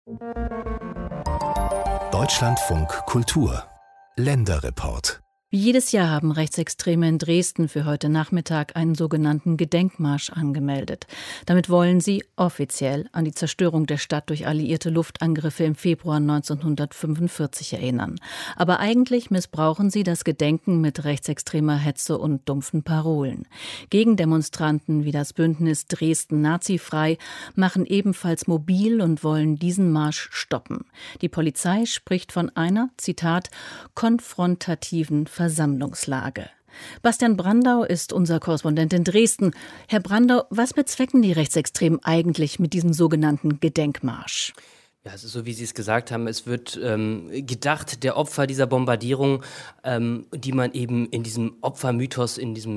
Deutschlandfunk Kultur Länderreport. Wie jedes Jahr haben Rechtsextreme in Dresden für heute Nachmittag einen sogenannten Gedenkmarsch angemeldet. Damit wollen sie offiziell an die Zerstörung der Stadt durch alliierte Luftangriffe im Februar 1945 erinnern. Aber eigentlich missbrauchen sie das Gedenken mit rechtsextremer Hetze und dumpfen Parolen. Gegendemonstranten wie das Bündnis Dresden nazifrei machen ebenfalls mobil und wollen diesen Marsch stoppen. Die Polizei spricht von einer, Zitat, konfrontativen Versammlungslage. Bastian Brandau ist unser Korrespondent in Dresden. Herr Brandau, was bezwecken die Rechtsextremen eigentlich mit diesem sogenannten Gedenkmarsch? Ja, es ist so, wie Sie es gesagt haben, es wird gedacht der Opfer dieser Bombardierung, die man eben in diesem Opfermythos,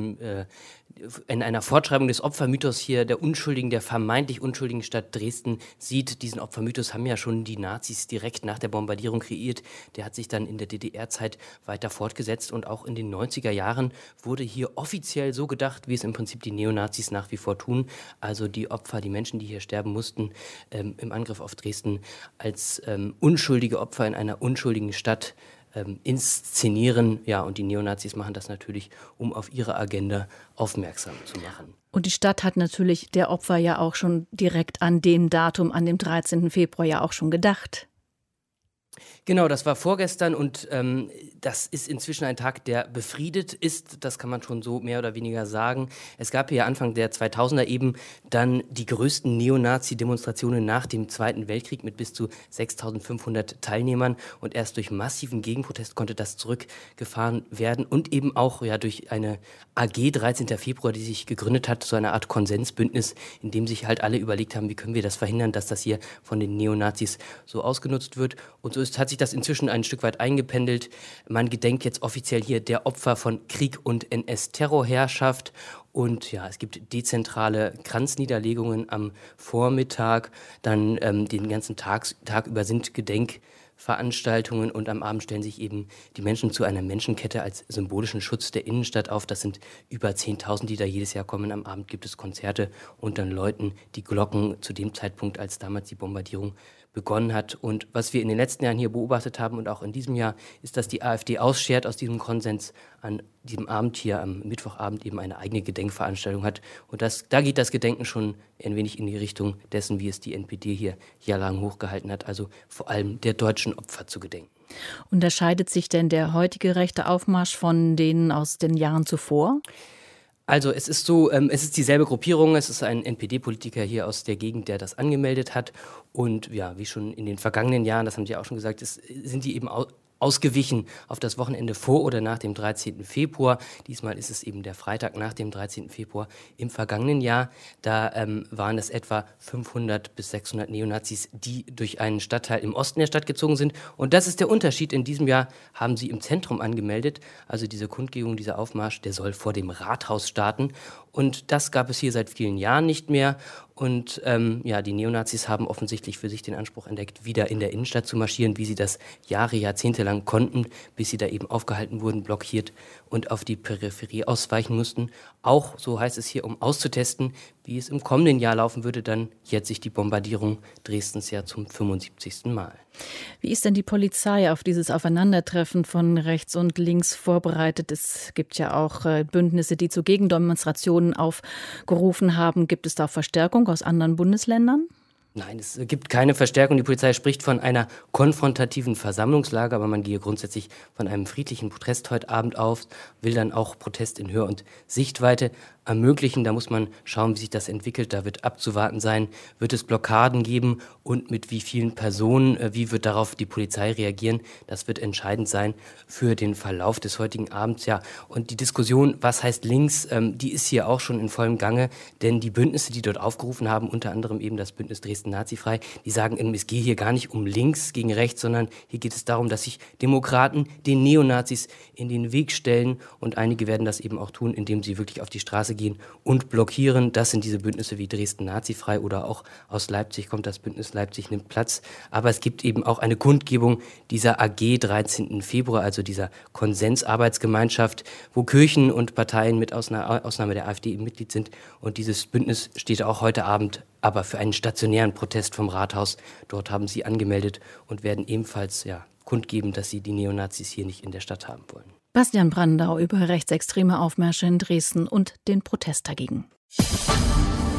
in einer Fortschreibung des Opfermythos hier der vermeintlich unschuldigen Stadt Dresden sieht. Diesen Opfermythos haben ja schon die Nazis direkt nach der Bombardierung kreiert. Der hat sich dann in der DDR-Zeit weiter fortgesetzt und auch in den 90er Jahren wurde hier offiziell so gedacht, wie es im Prinzip die Neonazis nach wie vor tun. Also die Opfer, die Menschen, die hier sterben mussten im Angriff auf Dresden, als unschuldige Opfer in einer unschuldigen Stadt inszenieren. Ja, und die Neonazis machen das natürlich, um auf ihre Agenda aufmerksam zu machen. Und die Stadt hat natürlich der Opfer ja auch schon direkt an dem Datum, an dem 13. Februar ja auch schon gedacht. Genau, das war vorgestern und das ist inzwischen ein Tag, der befriedet ist, das kann man schon so mehr oder weniger sagen. Es gab hier Anfang der 2000er eben dann die größten Neonazi-Demonstrationen nach dem Zweiten Weltkrieg mit bis zu 6.500 Teilnehmern und erst durch massiven Gegenprotest konnte das zurückgefahren werden und eben auch durch eine AG 13. Februar, die sich gegründet hat, so eine Art Konsensbündnis, in dem sich halt alle überlegt haben, wie können wir das verhindern, dass das hier von den Neonazis so ausgenutzt wird. Und so hat sich das inzwischen ein Stück weit eingependelt. Man gedenkt jetzt offiziell hier der Opfer von Krieg und NS-Terrorherrschaft. Und ja, es gibt dezentrale Kranzniederlegungen am Vormittag. Dann den ganzen Tag über sind Gedenkveranstaltungen und am Abend stellen sich eben die Menschen zu einer Menschenkette als symbolischen Schutz der Innenstadt auf. Das sind über 10.000, die da jedes Jahr kommen. Am Abend gibt es Konzerte und dann läuten die Glocken zu dem Zeitpunkt, als damals die Bombardierung begonnen hat. Und was wir in den letzten Jahren hier beobachtet haben und auch in diesem Jahr, ist, dass die AfD ausschert aus diesem Konsens an diesem Abend hier, am Mittwochabend eben eine eigene Gedenkveranstaltung hat. Und da geht das Gedenken schon ein wenig in die Richtung dessen, wie es die NPD hier jahrelang hochgehalten hat, also vor allem der deutschen Opfer zu gedenken. Unterscheidet sich denn der heutige rechte Aufmarsch von denen aus den Jahren zuvor? Also es ist so, es ist dieselbe Gruppierung, es ist ein NPD-Politiker hier aus der Gegend, der das angemeldet hat und ja, wie schon in den vergangenen Jahren, das haben Sie auch schon gesagt, sind die eben ausgewichen auf das Wochenende vor oder nach dem 13. Februar. Diesmal ist es eben der Freitag nach dem 13. Februar. Im vergangenen Jahr, da waren es etwa 500 bis 600 Neonazis, die durch einen Stadtteil im Osten der Stadt gezogen sind. Und das ist der Unterschied. In diesem Jahr haben sie im Zentrum angemeldet. Also diese Kundgebung, dieser Aufmarsch, der soll vor dem Rathaus starten. Und das gab es hier seit vielen Jahren nicht mehr. Und die Neonazis haben offensichtlich für sich den Anspruch entdeckt, wieder in der Innenstadt zu marschieren, wie sie das jahrzehntelang konnten, bis sie da eben aufgehalten wurden, blockiert und auf die Peripherie ausweichen mussten. Auch, so heißt es hier, um auszutesten, wie es im kommenden Jahr laufen würde, dann jährt sich die Bombardierung Dresdens ja zum 75. Mal. Wie ist denn die Polizei auf dieses Aufeinandertreffen von rechts und links vorbereitet? Es gibt ja auch Bündnisse, die zu Gegendemonstrationen aufgerufen haben. Gibt es da Verstärkung aus anderen Bundesländern? Nein, es gibt keine Verstärkung. Die Polizei spricht von einer konfrontativen Versammlungslage, aber man gehe grundsätzlich von einem friedlichen Protest heute Abend auf, will dann auch Protest in Hör- und Sichtweite ermöglichen. Da muss man schauen, wie sich das entwickelt. Da wird abzuwarten sein, wird es Blockaden geben und mit wie vielen Personen, wie wird darauf die Polizei reagieren. Das wird entscheidend sein für den Verlauf des heutigen Abends. Ja, und die Diskussion, was heißt links, die ist hier auch schon in vollem Gange, denn die Bündnisse, die dort aufgerufen haben, unter anderem eben das Bündnis Dresden nazifrei, die sagen, es gehe hier gar nicht um links gegen rechts, sondern hier geht es darum, dass sich Demokraten den Neonazis in den Weg stellen und einige werden das eben auch tun, indem sie wirklich auf die Straße gehen und blockieren. Das sind diese Bündnisse wie Dresden Nazifrei oder auch aus Leipzig kommt das Bündnis Leipzig nimmt Platz. Aber es gibt eben auch eine Kundgebung dieser AG 13. Februar, also dieser Konsensarbeitsgemeinschaft, wo Kirchen und Parteien mit Ausnahme der AfD im Mitglied sind. Und dieses Bündnis steht auch heute Abend aber für einen stationären Protest vom Rathaus. Dort haben sie angemeldet und werden ebenfalls kundgeben, dass sie die Neonazis hier nicht in der Stadt haben wollen. Bastian Brandau über rechtsextreme Aufmärsche in Dresden und den Protest dagegen.